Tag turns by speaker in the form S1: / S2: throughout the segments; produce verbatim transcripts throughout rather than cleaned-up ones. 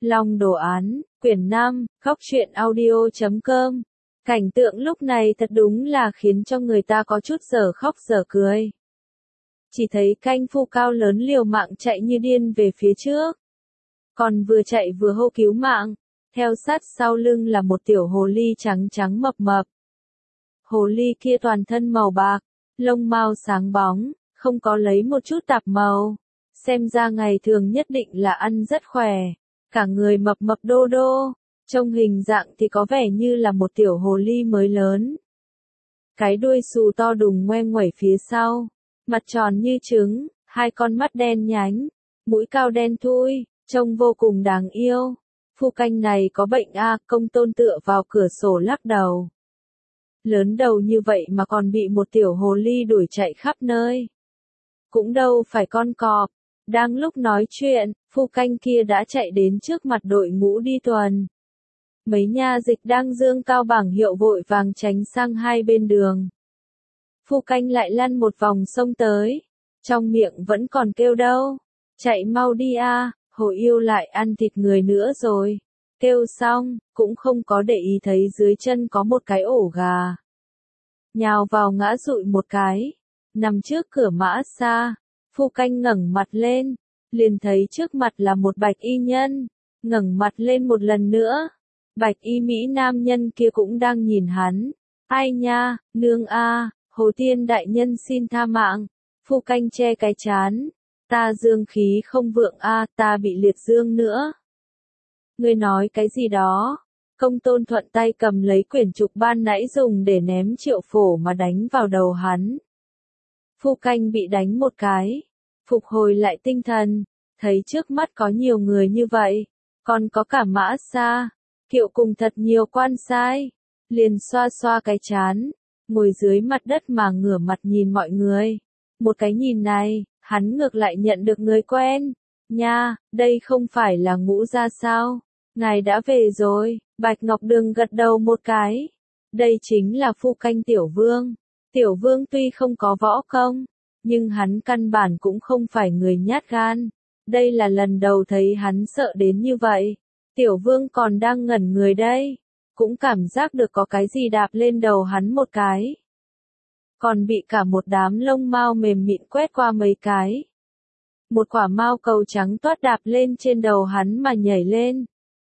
S1: Long đồ án, quyển năm, góc truyện audio chấm com. Cảnh tượng lúc này thật đúng là khiến cho người ta có chút dở khóc dở cười. Chỉ thấy canh phu cao lớn liều mạng chạy như điên về phía trước. Còn vừa chạy vừa hô cứu mạng, theo sát sau lưng là một tiểu hồ ly trắng trắng mập mập. Hồ ly kia toàn thân màu bạc, lông mao sáng bóng, không có lấy một chút tạp màu. Xem ra ngày thường nhất định là ăn rất khỏe, cả người mập mập đô đô, trông hình dạng thì có vẻ như là một tiểu hồ ly mới lớn. Cái đuôi xù to đùng ngoe nguẩy phía sau, mặt tròn như trứng, hai con mắt đen nhánh, mũi cao đen thui, trông vô cùng đáng yêu. Phu canh này có bệnh a, Công Tôn tựa vào cửa sổ lắc đầu. Lớn đầu như vậy mà còn bị một tiểu hồ ly đuổi chạy khắp nơi. Cũng đâu phải con cọp. Đang lúc nói chuyện, phu canh kia đã chạy đến trước mặt đội ngũ đi tuần. Mấy nha dịch đang dương cao bảng hiệu vội vàng tránh sang hai bên đường. Phu canh lại lăn một vòng sông tới, trong miệng vẫn còn kêu đâu. Chạy mau đi a, hồ yêu lại ăn thịt người nữa rồi. Kêu xong, cũng không có để ý thấy dưới chân có một cái ổ gà. Nhào vào ngã dụi một cái, nằm trước cửa mã xa. Phu canh ngẩng mặt lên, liền thấy trước mặt là một bạch y nhân, ngẩng mặt lên một lần nữa. Bạch y mỹ nam nhân kia cũng đang nhìn hắn. Ai nha, nương a, Hồ Tiên đại nhân xin tha mạng. Phu canh che cái chán. Ta dương khí không vượng a, ta bị liệt dương nữa. Ngươi nói cái gì đó? Công Tôn thuận tay cầm lấy quyển trục ban nãy dùng để ném Triệu Phổ mà đánh vào đầu hắn. Phu canh bị đánh một cái, phục hồi lại tinh thần, thấy trước mắt có nhiều người như vậy, còn có cả mã xa, kiệu cùng thật nhiều quan sai, liền xoa xoa cái chán, ngồi dưới mặt đất mà ngửa mặt nhìn mọi người. Một cái nhìn này, hắn ngược lại nhận được người quen. Nha, đây không phải là Ngũ gia sao? Ngài đã về rồi. Bạch Ngọc Đường gật đầu một cái. Đây chính là phu canh Tiểu Vương. Tiểu Vương tuy không có võ công, nhưng hắn căn bản cũng không phải người nhát gan. Đây là lần đầu thấy hắn sợ đến như vậy. Tiểu Vương còn đang ngẩn người đây, cũng cảm giác được có cái gì đạp lên đầu hắn một cái. Còn bị cả một đám lông mao mềm mịn quét qua mấy cái. Một quả mao cầu trắng toát đạp lên trên đầu hắn mà nhảy lên.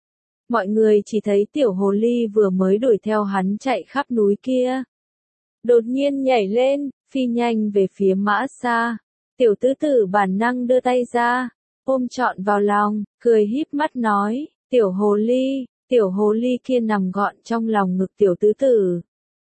S1: Mọi người chỉ thấy tiểu hồ ly vừa mới đuổi theo hắn chạy khắp núi kia. Đột nhiên nhảy lên, phi nhanh về phía mã xa. Tiểu tứ tử bản năng đưa tay ra, ôm trọn vào lòng, cười híp mắt nói, tiểu hồ ly, tiểu hồ ly kia nằm gọn trong lòng ngực tiểu tứ tử.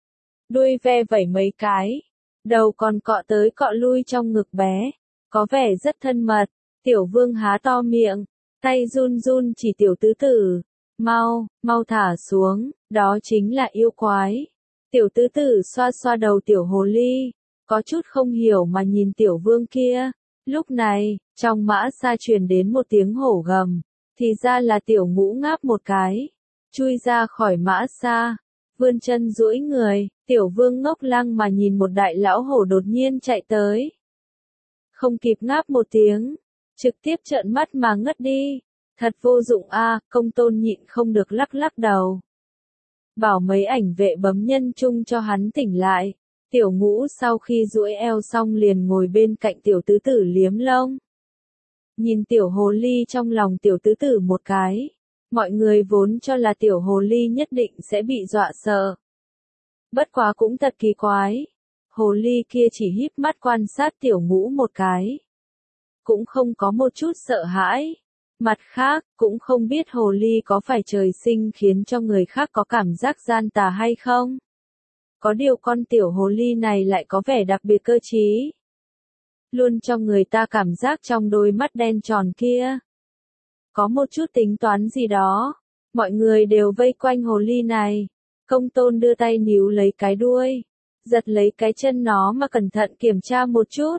S1: Đuôi ve vẩy mấy cái, đầu còn cọ tới cọ lui trong ngực bé, có vẻ rất thân mật. Tiểu Vương há to miệng, tay run run chỉ tiểu tứ tử, mau, mau thả xuống, đó chính là yêu quái. Tiểu tứ tử xoa xoa đầu tiểu hồ ly, có chút không hiểu mà nhìn Tiểu Vương kia. Lúc này, trong mã xa truyền đến một tiếng hổ gầm, thì ra là Tiểu Ngũ ngáp một cái, chui ra khỏi mã xa, vươn chân duỗi người. Tiểu Vương ngốc lăng mà nhìn một đại lão hổ đột nhiên chạy tới. Không kịp ngáp một tiếng, trực tiếp trợn mắt mà ngất đi. Thật vô dụng a, Công Tôn nhịn không được lắc lắc đầu. Bảo mấy ảnh vệ bấm nhân chung cho hắn tỉnh lại. Tiểu Ngũ sau khi duỗi eo xong liền ngồi bên cạnh tiểu tứ tử liếm lông. Nhìn tiểu hồ ly trong lòng tiểu tứ tử một cái. Mọi người vốn cho là tiểu hồ ly nhất định sẽ bị dọa sợ. Bất quá cũng thật kỳ quái. Hồ ly kia chỉ híp mắt quan sát tiểu Ngũ một cái. Cũng không có một chút sợ hãi. Mặt khác, cũng không biết hồ ly có phải trời sinh khiến cho người khác có cảm giác gian tà hay không. Có điều con tiểu hồ ly này lại có vẻ đặc biệt cơ trí. Luôn cho người ta cảm giác trong đôi mắt đen tròn kia. Có một chút tính toán gì đó. Mọi người đều vây quanh hồ ly này. Công Tôn đưa tay níu lấy cái đuôi. Giật lấy cái chân nó mà cẩn thận kiểm tra một chút.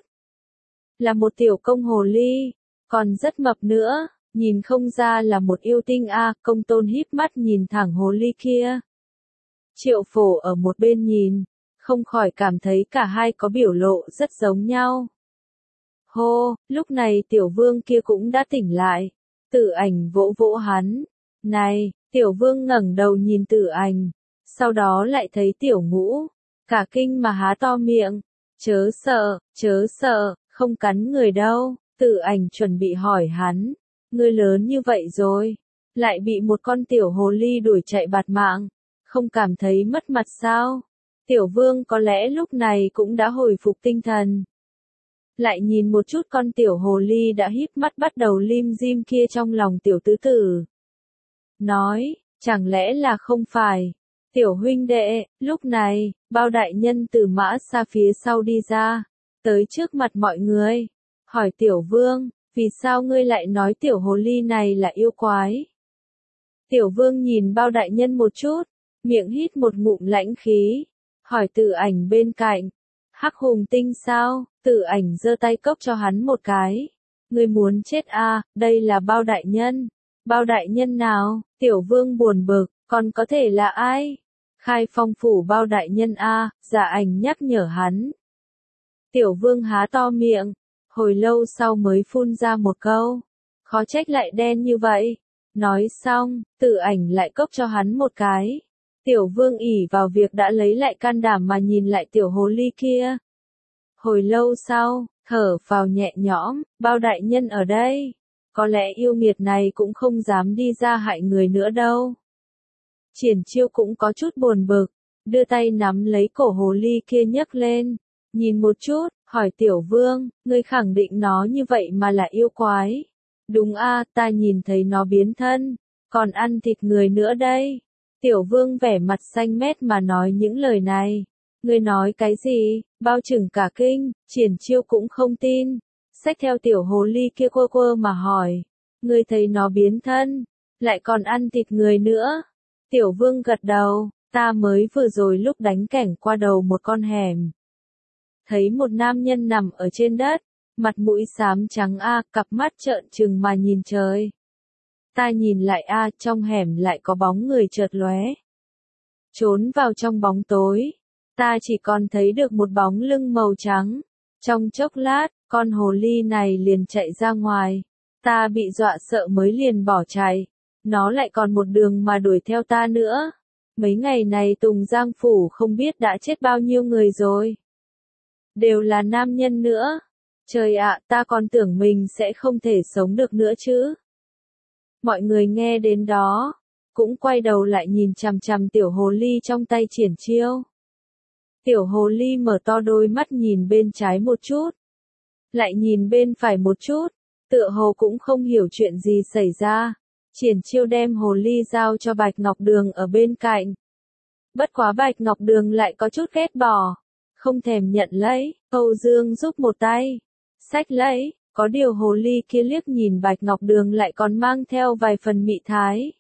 S1: Là một tiểu công hồ ly. Còn rất mập nữa. Nhìn không ra là một yêu tinh a, Công Tôn híp mắt nhìn thẳng hồ ly kia. Triệu Phổ ở một bên nhìn, không khỏi cảm thấy cả hai có biểu lộ rất giống nhau. Hô, lúc này Tiểu Vương kia cũng đã tỉnh lại. Tử Ảnh vỗ vỗ hắn. Này, Tiểu Vương ngẩng đầu nhìn Tử Ảnh, sau đó lại thấy Tiểu Ngũ, cả kinh mà há to miệng. Chớ sợ, chớ sợ, không cắn người đâu. Tử Ảnh chuẩn bị hỏi hắn, ngươi lớn như vậy rồi, lại bị một con tiểu hồ ly đuổi chạy bạt mạng, không cảm thấy mất mặt sao? Tiểu Vương có lẽ lúc này cũng đã hồi phục tinh thần. Lại nhìn một chút con tiểu hồ ly đã híp mắt bắt đầu lim dim kia trong lòng tiểu tứ tử. Nói, chẳng lẽ là không phải? Tiểu huynh đệ, lúc này, Bao đại nhân từ mã xa phía sau đi ra, tới trước mặt mọi người, hỏi Tiểu Vương, vì sao ngươi lại nói tiểu hồ ly này là yêu quái? Tiểu Vương nhìn Bao đại nhân một chút, miệng hít một ngụm lãnh khí, hỏi Tử Ảnh bên cạnh, Hắc Hùng Tinh sao? Tử Ảnh giơ tay cốc cho hắn một cái. Ngươi muốn chết à, đây là Bao đại nhân. Bao đại nhân nào? Tiểu Vương buồn bực, còn có thể là ai? Khai Phong phủ Bao đại nhân a, Dạ Ảnh nhắc nhở hắn. Tiểu Vương há to miệng, hồi lâu sau mới phun ra một câu, khó trách lại đen như vậy. Nói xong, Tử Ảnh lại cốc cho hắn một cái. Tiểu Vương ỷ vào việc đã lấy lại can đảm mà nhìn lại tiểu hồ ly kia. Hồi lâu sau, thở phào nhẹ nhõm, Bao đại nhân ở đây. Có lẽ yêu nghiệt này cũng không dám đi ra hại người nữa đâu. Triển Chiêu cũng có chút buồn bực, đưa tay nắm lấy cổ hồ ly kia nhấc lên, nhìn một chút, hỏi Tiểu Vương, ngươi khẳng định nó như vậy mà là yêu quái. Đúng a, ta nhìn thấy nó biến thân, còn ăn thịt người nữa đây. Tiểu Vương vẻ mặt xanh mét mà nói những lời này. Ngươi nói cái gì? Bao Trừng cả kinh, Triển Chiêu cũng không tin. Xách theo tiểu hồ ly kia quơ quơ mà hỏi. Ngươi thấy nó biến thân, lại còn ăn thịt người nữa. Tiểu Vương gật đầu, ta mới vừa rồi lúc đánh cảnh qua đầu một con hẻm. Thấy một nam nhân nằm ở trên đất, mặt mũi xám trắng a, cặp mắt trợn trừng mà nhìn trời. Ta nhìn lại a, trong hẻm lại có bóng người chợt lóe. Trốn vào trong bóng tối, ta chỉ còn thấy được một bóng lưng màu trắng. Trong chốc lát, con hồ ly này liền chạy ra ngoài. Ta bị dọa sợ mới liền bỏ chạy. Nó lại còn một đường mà đuổi theo ta nữa. Mấy ngày này Tùng Giang Phủ không biết đã chết bao nhiêu người rồi. Đều là nam nhân nữa. Trời ạ, ta còn tưởng mình sẽ không thể sống được nữa chứ. Mọi người nghe đến đó, cũng quay đầu lại nhìn chằm chằm tiểu hồ ly trong tay Triển Chiêu. Tiểu hồ ly mở to đôi mắt nhìn bên trái một chút, lại nhìn bên phải một chút, tựa hồ cũng không hiểu chuyện gì xảy ra. Triển Chiêu đem hồ ly giao cho Bạch Ngọc Đường ở bên cạnh. Bất quá Bạch Ngọc Đường lại có chút ghét bỏ, không thèm nhận lấy. Âu Dương giúp một tay, xách lấy. Có điều hồ ly kia liếc nhìn Bạch Ngọc Đường lại còn mang theo vài phần mị thái.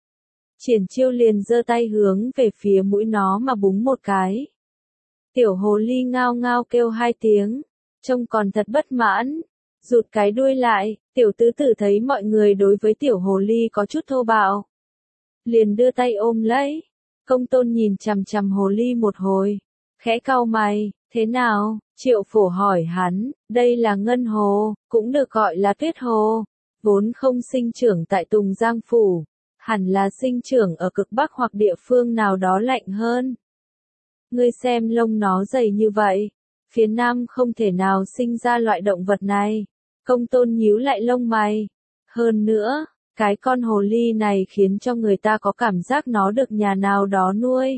S1: Triển Chiêu liền giơ tay hướng về phía mũi nó mà búng một cái. Tiểu hồ ly ngao ngao kêu hai tiếng, trông còn thật bất mãn, rụt cái đuôi lại. Tiểu tứ tử thấy mọi người đối với tiểu hồ ly có chút thô bạo, liền đưa tay ôm lấy. Công Tôn nhìn chằm chằm hồ ly một hồi, khẽ cau mày, thế nào? Triệu Phổ hỏi hắn, đây là ngân hồ, cũng được gọi là tuyết hồ, vốn không sinh trưởng tại Tùng Giang Phủ, hẳn là sinh trưởng ở cực Bắc hoặc địa phương nào đó lạnh hơn. Ngươi xem lông nó dày như vậy, phía Nam không thể nào sinh ra loại động vật này. Công Tôn nhíu lại lông mày. Hơn nữa, cái con hồ ly này khiến cho người ta có cảm giác nó được nhà nào đó nuôi.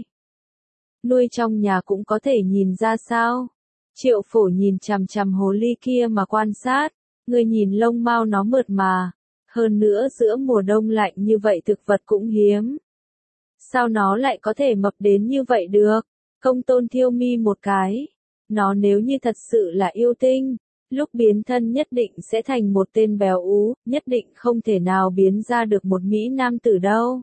S1: Nuôi trong nhà cũng có thể nhìn ra sao? Triệu Phổ nhìn chằm chằm hồ ly kia mà quan sát, người nhìn lông mao nó mượt mà, hơn nữa giữa mùa đông lạnh như vậy thực vật cũng hiếm. Sao nó lại có thể mập đến như vậy được? Công Tôn thiêu mi một cái, nó nếu như thật sự là yêu tinh, lúc biến thân nhất định sẽ thành một tên béo ú, nhất định không thể nào biến ra được một mỹ nam tử đâu.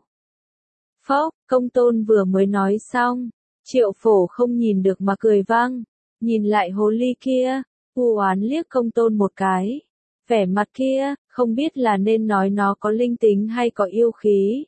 S1: Phốc, Công Tôn vừa mới nói xong, Triệu Phổ không nhìn được mà cười vang. Nhìn lại hồ ly kia, u oán liếc Công Tôn một cái. Vẻ mặt kia, không biết là nên nói nó có linh tính hay có yêu khí.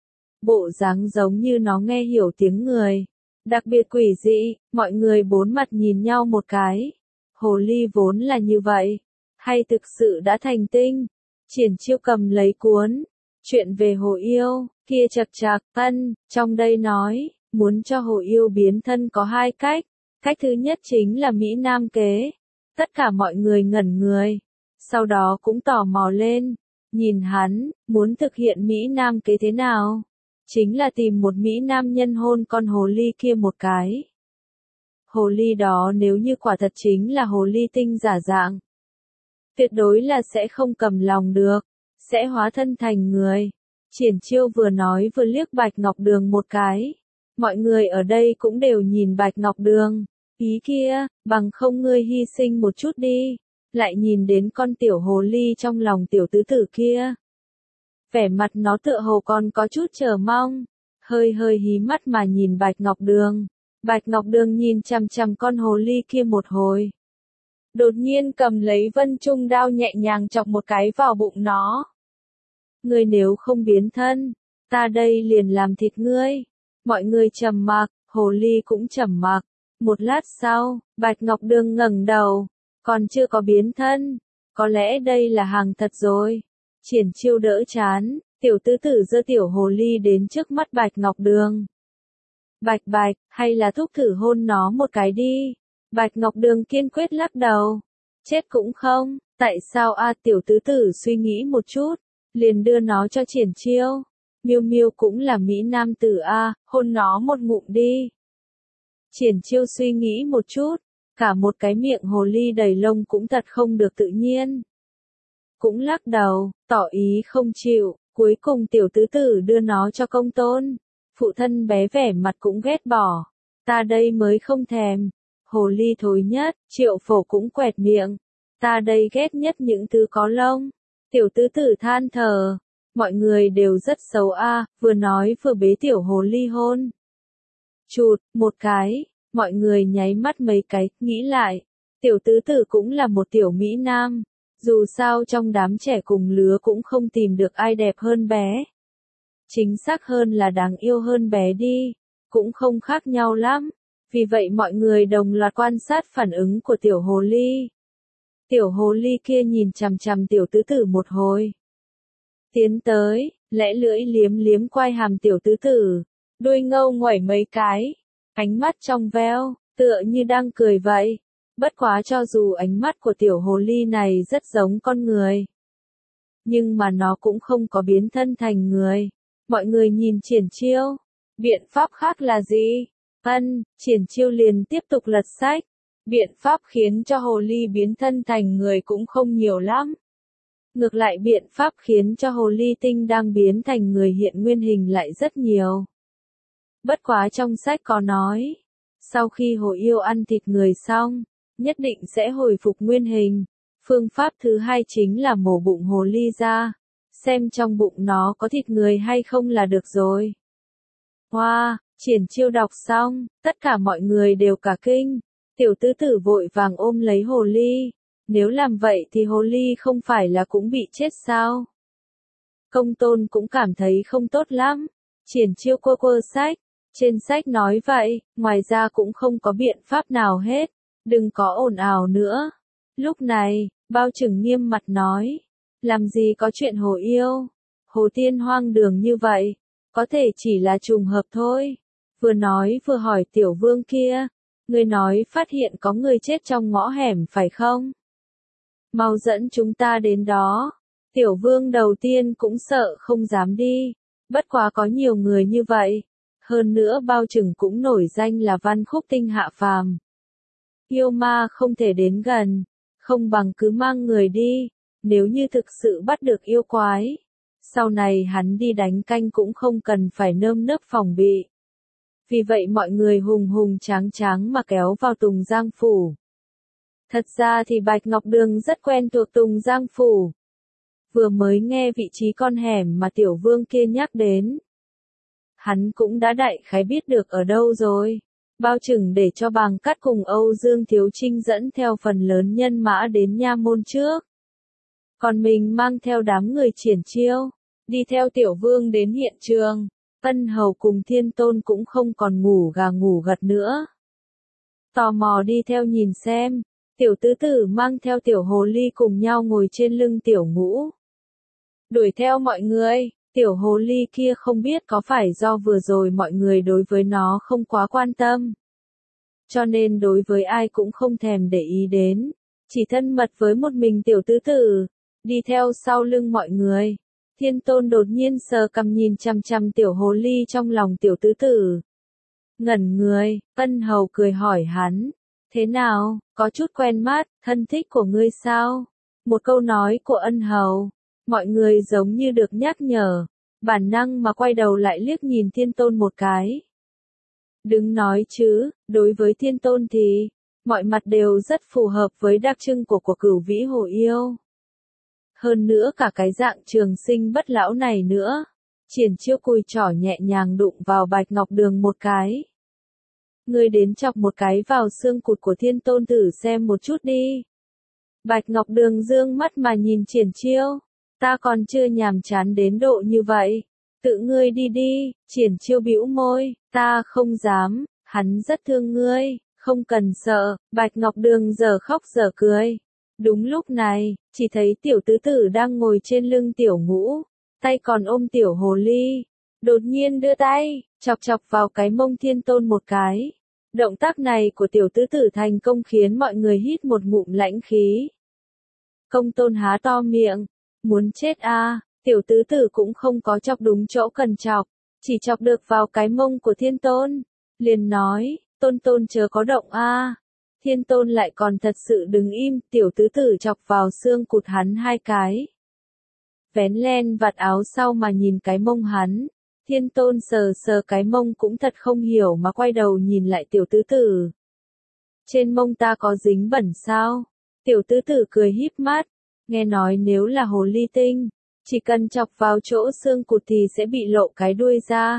S1: Bộ dáng giống như nó nghe hiểu tiếng người. Đặc biệt quỷ dị, mọi người bốn mặt nhìn nhau một cái. Hồ ly vốn là như vậy, hay thực sự đã thành tinh? Triển Chiêu cầm lấy cuốn Chuyện về Hồ Yêu kia chật chạc, ân, trong đây nói, muốn cho Hồ Yêu biến thân có hai cách. Cách thứ nhất chính là Mỹ Nam kế. Tất cả mọi người ngẩn người. Sau đó cũng tò mò lên. Nhìn hắn, muốn thực hiện Mỹ Nam kế thế nào? Chính là tìm một Mỹ Nam nhân hôn con hồ ly kia một cái. Hồ ly đó nếu như quả thật chính là hồ ly tinh giả dạng, tuyệt đối là sẽ không cầm lòng được, sẽ hóa thân thành người. Triển Chiêu vừa nói vừa liếc Bạch Ngọc Đường một cái. Mọi người ở đây cũng đều nhìn Bạch Ngọc Đường. Ý kia, bằng không ngươi hy sinh một chút đi. Lại nhìn đến con tiểu hồ ly trong lòng tiểu tứ tử kia. Vẻ mặt nó tựa hồ còn có chút chờ mong. Hơi hơi hí mắt mà nhìn Bạch Ngọc Đường. Bạch Ngọc Đường nhìn chằm chằm con hồ ly kia một hồi. Đột nhiên cầm lấy Vân Trung đao nhẹ nhàng chọc một cái vào bụng nó. Ngươi nếu không biến thân, ta đây liền làm thịt ngươi. Mọi người trầm mặc, hồ ly cũng trầm mặc. Một lát sau, Bạch Ngọc Đường ngẩng đầu, còn chưa có biến thân, có lẽ đây là hàng thật rồi. Triển Chiêu đỡ chán, tiểu tứ tử giơ tiểu hồ ly đến trước mắt Bạch Ngọc Đường. Bạch Bạch, hay là thúc thử hôn nó một cái đi. Bạch Ngọc Đường kiên quyết lắc đầu. Chết cũng không, tại sao a tiểu tứ tử suy nghĩ một chút, liền đưa nó cho Triển Chiêu. Miêu Miêu cũng là Mỹ Nam tử a, hôn nó một ngụm đi. Triển Chiêu suy nghĩ một chút, cả một cái miệng hồ ly đầy lông cũng thật không được tự nhiên. Cũng lắc đầu, tỏ ý không chịu, cuối cùng tiểu tứ tử đưa nó cho công tôn. Phụ thân bé vẻ mặt cũng ghét bỏ. Ta đây mới không thèm. Hồ ly thối nhất, Triệu Phổ cũng quẹt miệng. Ta đây ghét nhất những thứ có lông. Tiểu tứ tử than thở. Mọi người đều rất xấu a, vừa nói vừa bế tiểu hồ ly hôn. Chụt, một cái, mọi người nháy mắt mấy cái, nghĩ lại. Tiểu tứ tử cũng là một tiểu Mỹ Nam. Dù sao trong đám trẻ cùng lứa cũng không tìm được ai đẹp hơn bé. Chính xác hơn là đáng yêu hơn bé đi, cũng không khác nhau lắm. Vì vậy mọi người đồng loạt quan sát phản ứng của tiểu hồ ly. Tiểu hồ ly kia nhìn chằm chằm tiểu tứ tử một hồi. Tiến tới, lẽ lưỡi liếm liếm quai hàm tiểu tứ tử, đuôi ngâu ngoẩy mấy cái, ánh mắt trong veo, tựa như đang cười vậy. Bất quá cho dù ánh mắt của tiểu hồ ly này rất giống con người, nhưng mà nó cũng không có biến thân thành người. Mọi người nhìn Triển Chiêu, biện pháp khác là gì? Ân, Triển Chiêu liền tiếp tục lật sách. Biện pháp khiến cho hồ ly biến thân thành người cũng không nhiều lắm. Ngược lại biện pháp khiến cho hồ ly tinh đang biến thành người hiện nguyên hình lại rất nhiều. Bất quá trong sách có nói, sau khi hồ yêu ăn thịt người xong, nhất định sẽ hồi phục nguyên hình. Phương pháp thứ hai chính là mổ bụng hồ ly ra, xem trong bụng nó có thịt người hay không là được rồi. Hoa, wow, Triển Chiêu đọc xong, tất cả mọi người đều cả kinh. Tiểu tứ tử vội vàng ôm lấy hồ ly. Nếu làm vậy thì hồ ly không phải là cũng bị chết sao? Công tôn cũng cảm thấy không tốt lắm. Triển Chiêu quơ quơ sách. Trên sách nói vậy, ngoài ra cũng không có biện pháp nào hết. Đừng có ồn ào nữa. Lúc này, Bao Trừng nghiêm mặt nói. Làm gì có chuyện hồ yêu? Hồ tiên hoang đường như vậy. Có thể chỉ là trùng hợp thôi. Vừa nói vừa hỏi tiểu vương kia. Người nói phát hiện có người chết trong ngõ hẻm phải không? Mau dẫn chúng ta đến đó. Tiểu vương đầu tiên cũng sợ không dám đi. Bất quá có nhiều người như vậy. Hơn nữa Bao Trừng cũng nổi danh là văn khúc tinh hạ phàm. Yêu ma không thể đến gần. Không bằng cứ mang người đi. Nếu như thực sự bắt được yêu quái. Sau này hắn đi đánh canh cũng không cần phải nơm nớp phòng bị. Vì vậy mọi người hùng hùng tráng tráng mà kéo vào Tùng Giang Phủ. Thật ra thì Bạch Ngọc Đường rất quen thuộc Tùng Giang Phủ. Vừa mới nghe vị trí con hẻm mà tiểu vương kia nhắc đến. Hắn cũng đã đại khái biết được ở đâu rồi. Bao Trừng để cho Bàng Cát cùng Âu Dương Thiếu Trinh dẫn theo phần lớn nhân mã đến nha môn trước. Còn mình mang theo đám người Triển Chiêu, đi theo tiểu vương đến hiện trường. Ân Hầu cùng Thiên Tôn cũng không còn ngủ gà ngủ gật nữa. Tò mò đi theo nhìn xem, tiểu tứ tử mang theo tiểu hồ ly cùng nhau ngồi trên lưng tiểu ngũ. đuổi theo mọi người. Tiểu hồ ly kia không biết có phải do vừa rồi mọi người đối với nó không quá quan tâm, cho nên đối với ai cũng không thèm để ý đến, chỉ thân mật với một mình tiểu tứ tử, đi theo sau lưng mọi người. Thiên Tôn đột nhiên sờ cằm nhìn chằm chằm tiểu hồ ly trong lòng tiểu tứ tử. Ngẩn người, Ân Hầu cười hỏi hắn, thế nào, có chút quen mắt, thân thích của ngươi sao? Một câu nói của Ân Hầu, mọi người giống như được nhắc nhở, bản năng mà quay đầu lại liếc nhìn Thiên Tôn một cái. Đừng nói chứ, đối với Thiên Tôn thì, mọi mặt đều rất phù hợp với đặc trưng của của Cửu Vĩ Hồ Yêu. Hơn nữa cả cái dạng trường sinh bất lão này nữa. Triển Chiêu cùi trỏ nhẹ nhàng đụng vào Bạch Ngọc Đường một cái. Ngươi đến chọc một cái vào xương cụt của Thiên Tôn thử xem một chút đi. Bạch Ngọc Đường dương mắt mà nhìn Triển Chiêu. Ta còn chưa nhàm chán đến độ như vậy. Tự ngươi đi đi, Triển Chiêu bĩu môi, ta không dám, hắn rất thương ngươi, không cần sợ. Bạch Ngọc Đường giờ khóc giờ cười. Đúng lúc này, chỉ thấy tiểu tứ tử đang ngồi trên lưng tiểu ngũ, tay còn ôm tiểu hồ ly, đột nhiên đưa tay, chọc chọc vào cái mông Thiên Tôn một cái. Động tác này của tiểu tứ tử thành công khiến mọi người hít một ngụm lãnh khí. Công Tôn há to miệng, muốn chết a, à, tiểu tứ tử cũng không có chọc đúng chỗ cần chọc, chỉ chọc được vào cái mông của Thiên Tôn, liền nói, Tôn Tôn chớ có động a. À. Thiên Tôn lại còn thật sự đứng im, tiểu tứ tử chọc vào xương cụt hắn hai cái. Vén len vạt áo sau mà nhìn cái mông hắn. Thiên Tôn sờ sờ cái mông cũng thật không hiểu mà quay đầu nhìn lại tiểu tứ tử. Trên mông ta có dính bẩn sao? Tiểu tứ tử cười híp mắt. Nghe nói nếu là hồ ly tinh, chỉ cần chọc vào chỗ xương cụt thì sẽ bị lộ cái đuôi ra.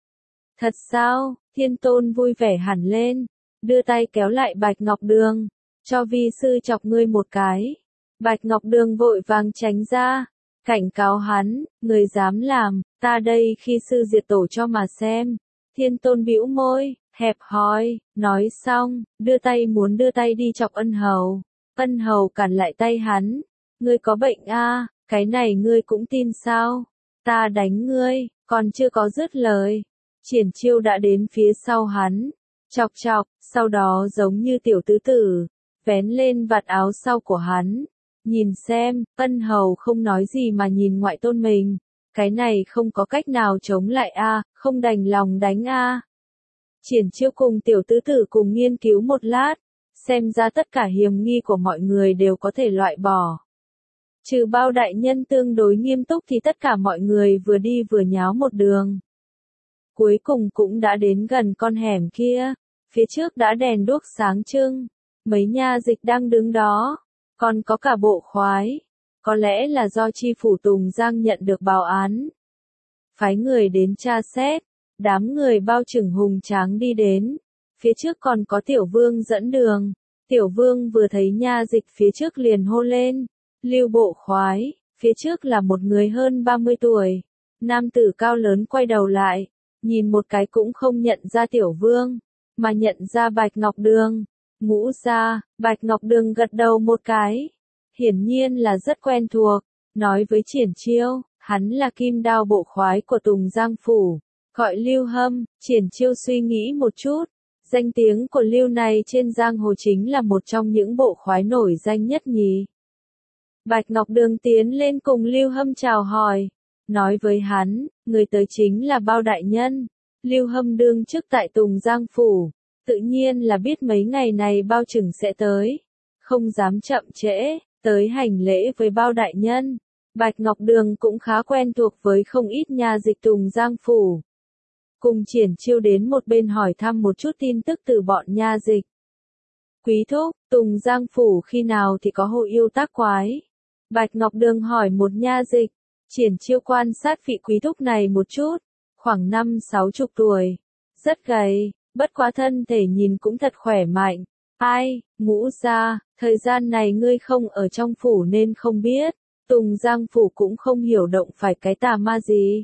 S1: Thật sao? Thiên Tôn vui vẻ hẳn lên. Đưa tay kéo lại Bạch Ngọc Đường, cho vi sư chọc ngươi một cái. Bạch Ngọc Đường vội vàng tránh ra, cảnh cáo hắn, người dám làm, ta đây khi sư diệt tổ cho mà xem. Thiên Tôn bĩu môi, hẹp hòi, nói xong, đưa tay muốn đưa tay đi chọc Ân Hầu. Ân Hầu cản lại tay hắn, ngươi có bệnh a, à, cái này ngươi cũng tin sao? Ta đánh ngươi, còn chưa có dứt lời. Triển Chiêu đã đến phía sau hắn. Chọc chọc, sau đó giống như tiểu tứ tử, vén lên vạt áo sau của hắn. Nhìn xem, Ân Hầu không nói gì mà nhìn ngoại tôn mình. Cái này không có cách nào chống lại a, à, không đành lòng đánh a. À. Triển Chiêu cùng tiểu tứ tử cùng nghiên cứu một lát, xem ra tất cả hiểm nghi của mọi người đều có thể loại bỏ. Trừ Bao đại nhân tương đối nghiêm túc thì tất cả mọi người vừa đi vừa nháo một đường. Cuối cùng cũng đã đến gần con hẻm kia, phía trước đã đèn đuốc sáng trưng, mấy nha dịch đang đứng đó, còn có cả bộ khoái, có lẽ là do chi phủ Tùng Giang nhận được báo án. Phái người đến tra xét, đám người bao trừng hùng tráng đi đến, phía trước còn có Tiểu Vương dẫn đường, Tiểu Vương vừa thấy nha dịch phía trước liền hô lên, Lưu bộ khoái, phía trước là một người hơn ba mươi tuổi, nam tử cao lớn quay đầu lại. Nhìn một cái cũng không nhận ra Tiểu Vương, mà nhận ra Bạch Ngọc Đường. Ngũ ra, Bạch Ngọc Đường gật đầu một cái. Hiển nhiên là rất quen thuộc, nói với Triển Chiêu, hắn là kim đao bộ khoái của Tùng Giang Phủ, gọi Lưu Hâm. Triển Chiêu suy nghĩ một chút, danh tiếng của Lưu này trên giang hồ chính là một trong những bộ khoái nổi danh nhất nhỉ. Bạch Ngọc Đường tiến lên cùng Lưu Hâm chào hỏi. Nói với hắn, người tới chính là Bao đại nhân. Lưu Hâm đương chức tại Tùng Giang Phủ, tự nhiên là biết mấy ngày này Bao Trừng sẽ tới, không dám chậm trễ, tới hành lễ với Bao đại nhân. Bạch Ngọc Đường cũng khá quen thuộc với không ít nha dịch Tùng Giang Phủ. Cùng Triển Chiêu đến một bên hỏi thăm một chút tin tức từ bọn nha dịch. Quý thúc, Tùng Giang Phủ khi nào thì có hội yêu tác quái? Bạch Ngọc Đường hỏi một nha dịch. Triển Chiêu quan sát vị quý thúc này một chút, khoảng năm sáu chục tuổi, rất gầy, bất quá thân thể nhìn cũng thật khỏe mạnh. Ai, Ngũ gia, thời gian này ngươi không ở trong phủ nên không biết, Tùng Giang Phủ cũng không hiểu động phải cái tà ma gì.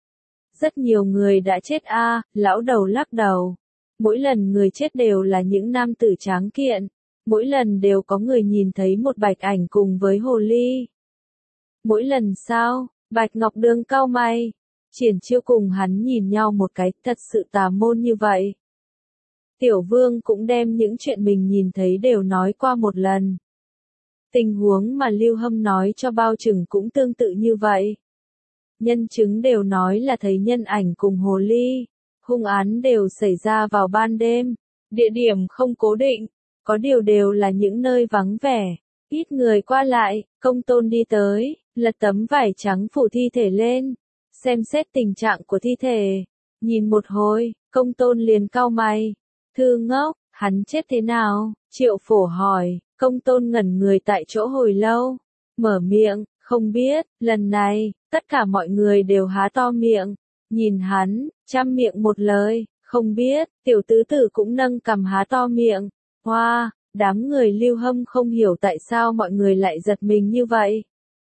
S1: Rất nhiều người đã chết a, à, lão đầu lắc đầu. Mỗi lần người chết đều là những nam tử tráng kiện, mỗi lần đều có người nhìn thấy một bạch ảnh cùng với hồ ly. Mỗi lần sao? Bạch Ngọc Đường cau mày. Triển Chiêu cùng hắn nhìn nhau một cái, thật sự tà môn như vậy. Tiểu Vương cũng đem những chuyện mình nhìn thấy đều nói qua một lần. Tình huống mà Lưu Hâm nói cho Bao Trừng cũng tương tự như vậy. Nhân chứng đều nói là thấy nhân ảnh cùng hồ ly. Hung án đều xảy ra vào ban đêm. Địa điểm không cố định. Có điều đều là những nơi vắng vẻ. Ít người qua lại. Công tôn đi tới, lật tấm vải trắng phủ thi thể lên. Xem xét tình trạng của thi thể. Nhìn một hồi, công tôn liền cau mày. Thư ngốc, hắn chết thế nào? Triệu Phổ hỏi. Công tôn ngẩn người tại chỗ hồi lâu. Mở miệng, không biết. Lần này, tất cả mọi người đều há to miệng. Nhìn hắn, trăm miệng một lời. Không biết. Tiểu tứ tử cũng nâng cằm há to miệng. Hoa, wow, đám người Lưu Hâm không hiểu tại sao mọi người lại giật mình như vậy.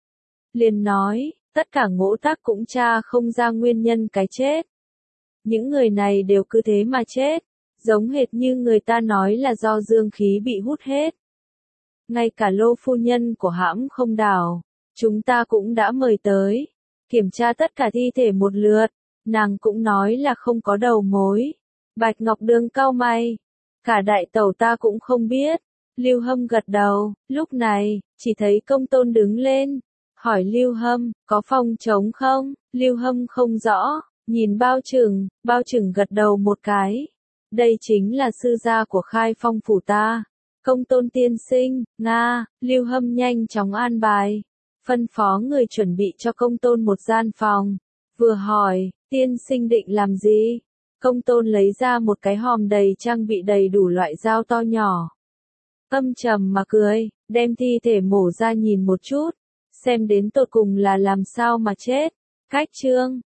S1: Liền nói, tất cả ngỗ tác cũng tra không ra nguyên nhân cái chết. Những người này đều cứ thế mà chết. Giống hệt như người ta nói là do dương khí bị hút hết. Ngay cả Lô phu nhân của hãm không đảo, chúng ta cũng đã mời tới. Kiểm tra tất cả thi thể một lượt. Nàng cũng nói là không có đầu mối. Bạch Ngọc Đường cau mày. Cả đại tẩu ta cũng không biết. Lưu Hâm gật đầu. Lúc này, chỉ thấy công tôn đứng lên. Hỏi Lưu Hâm, có phòng trống không? Lưu Hâm không rõ. Nhìn Bao Trừng, Bao Trừng gật đầu một cái. Đây chính là sư gia của Khai Phong phủ ta. Công tôn tiên sinh, Nga, Lưu Hâm nhanh chóng an bài. Phân phó người chuẩn bị cho công tôn một gian phòng. Vừa hỏi, tiên sinh định làm gì? Công tôn lấy ra một cái hòm đầy trang bị đầy đủ loại dao to nhỏ. Âm trầm mà cười, đem thi thể mổ ra nhìn một chút. Xem đến tột cùng là làm sao mà chết. Cách chương.